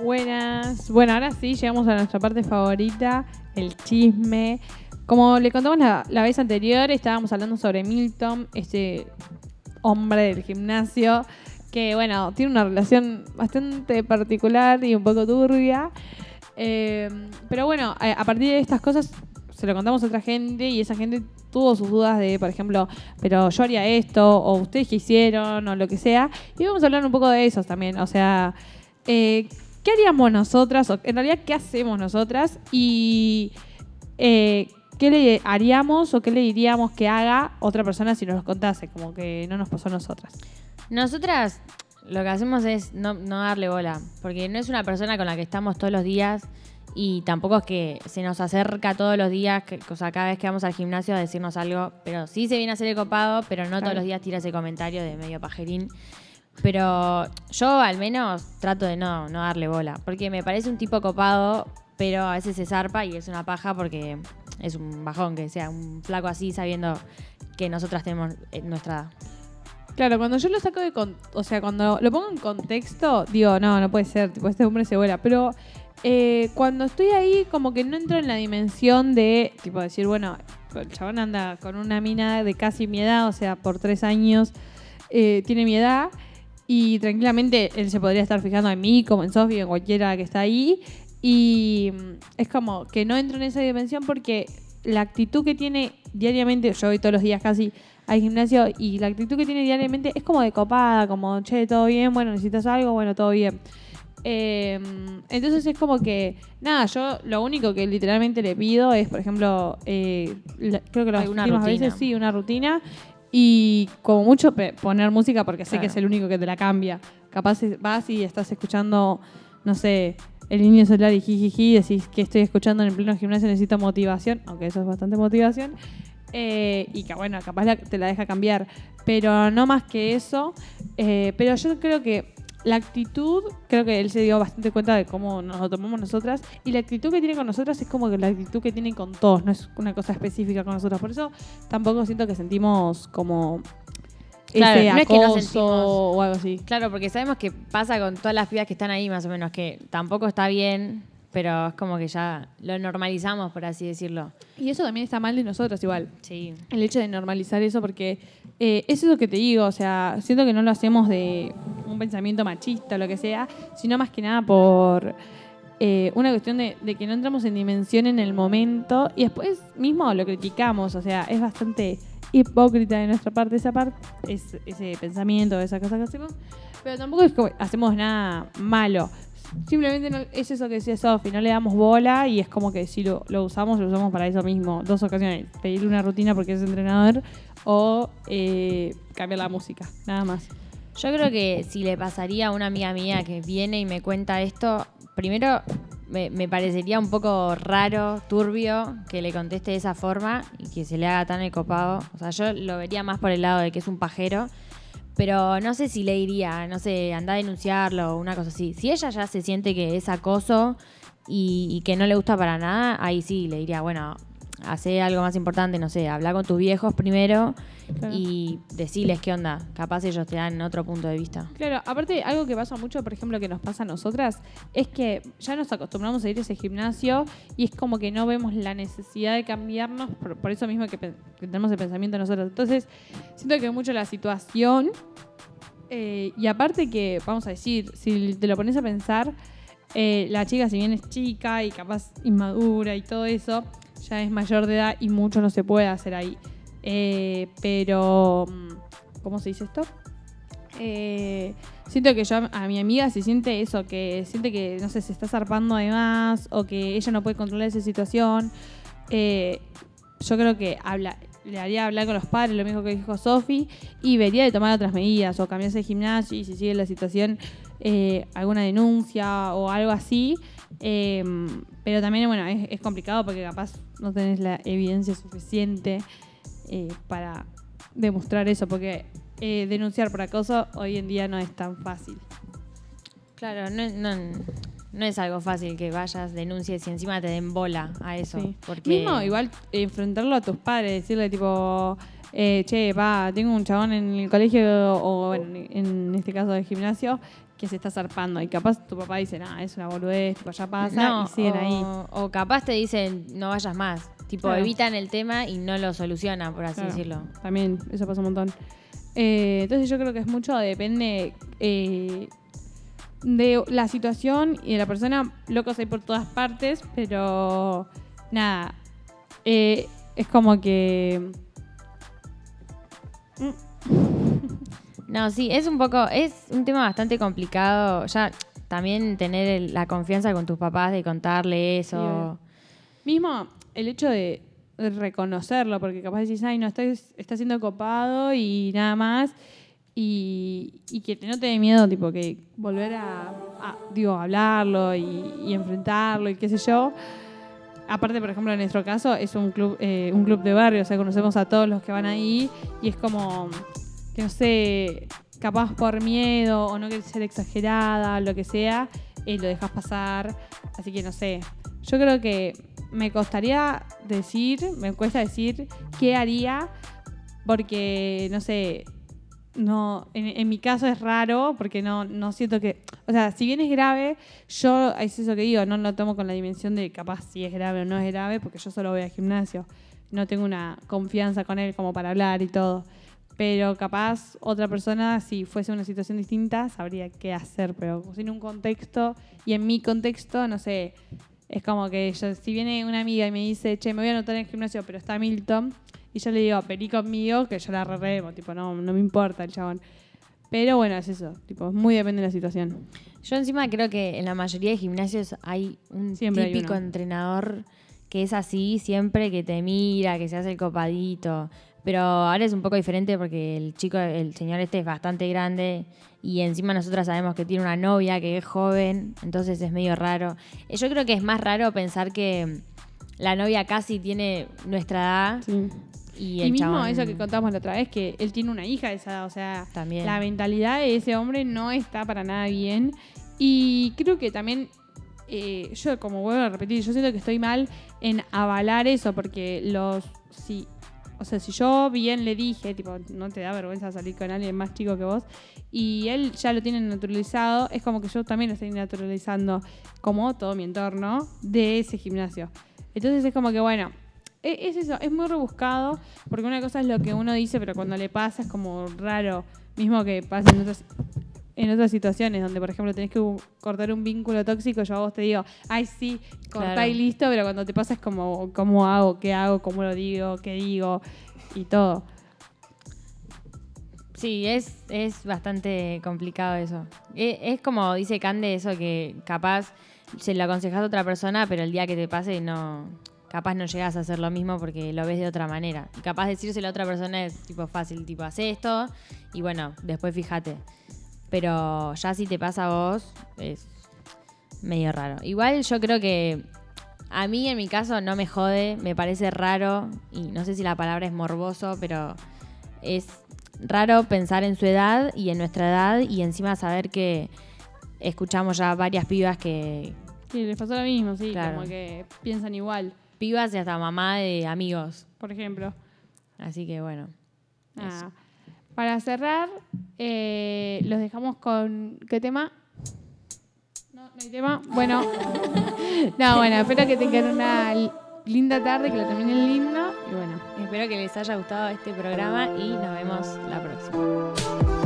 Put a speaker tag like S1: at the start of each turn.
S1: buenas. Bueno, ahora sí, llegamos a nuestra parte favorita, el chisme. Como le contamos la vez anterior, estábamos hablando sobre Milton, este hombre del gimnasio, que bueno, tiene una relación bastante particular y un poco turbia. Pero bueno, a partir de estas cosas se lo contamos a otra gente y esa gente tuvo sus dudas de, por ejemplo, pero yo haría esto, o ustedes qué hicieron, o lo que sea. Y vamos a hablar un poco de eso también. O sea, ¿qué haríamos nosotras? O en realidad, ¿qué hacemos nosotras? Y ¿qué le haríamos o qué le diríamos que haga otra persona si nos lo contase? Como que no nos pasó a nosotras.
S2: Nosotras lo que hacemos es no darle bola, porque no es una persona con la que estamos todos los días y tampoco es que se nos acerca todos los días, o sea, cada vez que vamos al gimnasio a decirnos algo, pero sí se viene a hacer el copado, pero no todos los días tira ese comentario de medio pajerín. Pero yo al menos trato de no darle bola, porque me parece un tipo copado, pero a veces se zarpa y es una paja porque es un bajón que sea un flaco así sabiendo que nosotras tenemos nuestra edad.
S1: Claro, cuando yo lo saco o sea, cuando lo pongo en contexto, digo, no puede ser, tipo, este hombre se vuela. Pero cuando estoy ahí, como que no entro en la dimensión de, tipo, decir, bueno, el chabón anda con una mina de casi mi edad, o sea, por 3 años, tiene mi edad, y tranquilamente él se podría estar fijando en mí, como en Sofi, en cualquiera que está ahí, y es como que no entro en esa dimensión porque la actitud que tiene diariamente, yo voy todos los días casi al gimnasio, y la actitud que tiene diariamente es como de copada, como, che, todo bien, bueno, necesitas algo, bueno, todo bien. Entonces es como que, nada, yo lo único que literalmente le pido es, por ejemplo, creo que las últimas veces sí, una rutina, y como mucho poner música porque sé que es el único que te la cambia. Capaz vas y estás escuchando, no sé, El Niño Solar y jijiji, decís que estoy escuchando en el pleno gimnasio, necesito motivación, aunque eso es bastante motivación. Y que bueno, capaz te la deja cambiar, pero no más que eso. Pero yo creo que la actitud, creo que él se dio bastante cuenta de cómo nos lo tomamos nosotras, y la actitud que tiene con nosotras es como que la actitud que tiene con todos, no es una cosa específica con nosotras. Por eso tampoco siento que sentimos como ese
S2: no
S1: acoso
S2: es que no sentimos,
S1: o algo así.
S2: Claro, porque sabemos que pasa con todas las pibas que están ahí más o menos, que tampoco está bien, pero es como que ya lo normalizamos, por así decirlo.
S1: Y eso también está mal de nosotros igual.
S2: Sí.
S1: El hecho de normalizar eso, porque es eso que te digo, o sea, siento que no lo hacemos de un pensamiento machista o lo que sea, sino más que nada por una cuestión de que no entramos en dimensión en el momento y después mismo lo criticamos, o sea, es bastante hipócrita de nuestra parte ese pensamiento, esa cosa que hacemos, pero tampoco es que hacemos nada malo. Simplemente es eso que decía Sofi, no le damos bola y es como que si lo usamos para eso mismo. 2 ocasiones, pedirle una rutina porque es entrenador o cambiar la música, nada más.
S2: Yo creo que si le pasaría a una amiga mía que viene y me cuenta esto, primero me parecería un poco raro, turbio, que le conteste de esa forma y que se le haga tan el copado. O sea, yo lo vería más por el lado de que es un pajero. Pero no sé si le diría, no sé, anda a denunciarlo o una cosa así. Si ella ya se siente que es acoso y que no le gusta para nada, ahí sí le diría, bueno, hace algo más importante, no sé, habla con tus viejos primero, claro, y decirles qué onda. Capaz ellos te dan otro punto de vista.
S1: Claro, aparte algo que pasa mucho, por ejemplo, que nos pasa a nosotras, es que ya nos acostumbramos a ir a ese gimnasio y es como que no vemos la necesidad de cambiarnos por eso mismo que tenemos el pensamiento nosotros. Entonces, siento que mucho la situación, y aparte que, vamos a decir, si te lo pones a pensar, la chica, si bien es chica y capaz inmadura y todo eso, ya es mayor de edad y mucho no se puede hacer ahí. Pero, ¿cómo se dice esto? Siento que a mi amiga si siente eso, que siente que, no sé, se está zarpando de más o que ella no puede controlar esa situación, yo creo que le haría hablar con los padres, lo mismo que dijo Sofi, y vería de tomar otras medidas o cambiarse de gimnasio y si sigue la situación, alguna denuncia o algo así. Pero también, bueno, es complicado porque capaz no tenés la evidencia suficiente para demostrar eso, porque denunciar por acoso hoy en día no es tan fácil.
S2: Claro, no es algo fácil que vayas, denuncies y encima te den bola a eso.
S1: Sí.
S2: Porque
S1: Mismo igual enfrentarlo a tus padres, decirle tipo, che, tengo un chabón en el colegio o bueno, en este caso del gimnasio que se está zarpando. Y capaz tu papá dice, es una boludez, tipo, ya pasa, y siguen ahí.
S2: O capaz te dicen, no vayas más. Tipo,
S1: Claro.
S2: evitan el tema y no lo solucionan, por así
S1: Claro,
S2: decirlo.
S1: También, eso pasa un montón. Entonces yo creo que es mucho, depende de la situación y de la persona. Locos hay por todas partes, pero nada, es como que...
S2: No, sí, es un tema bastante complicado. Ya también tener la confianza con tus papás de contarle eso.
S1: Mismo el hecho de reconocerlo, porque capaz decís, no, está siendo copado y nada más. Y que no te dé miedo, tipo, que volver a hablarlo y enfrentarlo y qué sé yo. Aparte, por ejemplo, en nuestro caso es un club de barrio, o sea, conocemos a todos los que van ahí y es como que no sé, capaz por miedo o no querés ser exagerada, lo que sea, lo dejas pasar. Así que no sé. Yo creo que me cuesta decir qué haría, porque no sé. No, en mi caso es raro porque no siento que... O sea, si bien es grave, yo, es eso que digo, no lo tomo con la dimensión de capaz si es grave o no es grave, porque yo solo voy al gimnasio. No tengo una confianza con él como para hablar y todo. Pero capaz otra persona, si fuese una situación distinta, sabría qué hacer. Pero sin un contexto, y en mi contexto, no sé, es como que si viene una amiga y me dice, che, me voy a anotar en el gimnasio, pero está Milton... Y yo le digo, vení conmigo, que yo la remo, tipo, no me importa el chabón. Pero bueno, es eso, tipo, muy depende de la situación.
S2: Yo encima creo que en la mayoría de gimnasios hay un típico entrenador que es así, siempre que te mira, que se hace el copadito. Pero ahora es un poco diferente porque el señor este es bastante grande y encima nosotras sabemos que tiene una novia que es joven, entonces es medio raro. Yo creo que es más raro pensar que la novia casi tiene nuestra edad.
S1: Sí.
S2: Y
S1: mismo
S2: chabón...
S1: eso que contamos la otra vez, que él tiene una hija de esa edad, o sea,
S2: También.
S1: La mentalidad de ese hombre no está para nada bien. Y creo que también, yo como vuelvo a repetir, yo siento que estoy mal en avalar eso, porque si yo bien le dije, tipo, no te da vergüenza salir con alguien más chico que vos, y él ya lo tiene naturalizado, es como que yo también lo estoy naturalizando, como todo mi entorno, de ese gimnasio. Entonces es como que, bueno... Es eso, es muy rebuscado, porque una cosa es lo que uno dice, pero cuando le pasa es como raro, mismo que pasa en otras situaciones, donde por ejemplo tenés que cortar un vínculo tóxico, yo a vos te digo, ay sí, cortá claro. Y listo, pero cuando te pasa es como, ¿cómo hago? ¿Qué hago? ¿Cómo lo digo? ¿Qué digo? Y todo.
S2: Sí, es bastante complicado eso. Es como dice Cande, eso que capaz se lo aconsejas a otra persona, pero el día que te pase capaz no llegas a hacer lo mismo porque lo ves de otra manera. Y capaz decírselo a otra persona es tipo fácil, tipo, haz esto y bueno, después fíjate. Pero ya si te pasa a vos, es medio raro. Igual yo creo que a mí en mi caso no me jode, me parece raro, y no sé si la palabra es morboso, pero es raro pensar en su edad y en nuestra edad y encima saber que escuchamos ya varias pibas que...
S1: Sí, les pasó lo mismo, sí,
S2: claro.
S1: Como que piensan igual.
S2: Pibas y hasta mamá de amigos.
S1: Por ejemplo.
S2: Así que bueno.
S1: Para cerrar, los dejamos con... ¿Qué tema? No hay tema. Bueno. Espero que tengan una linda tarde, que la terminen lindo. Y bueno.
S2: Espero que les haya gustado este programa y nos vemos la próxima.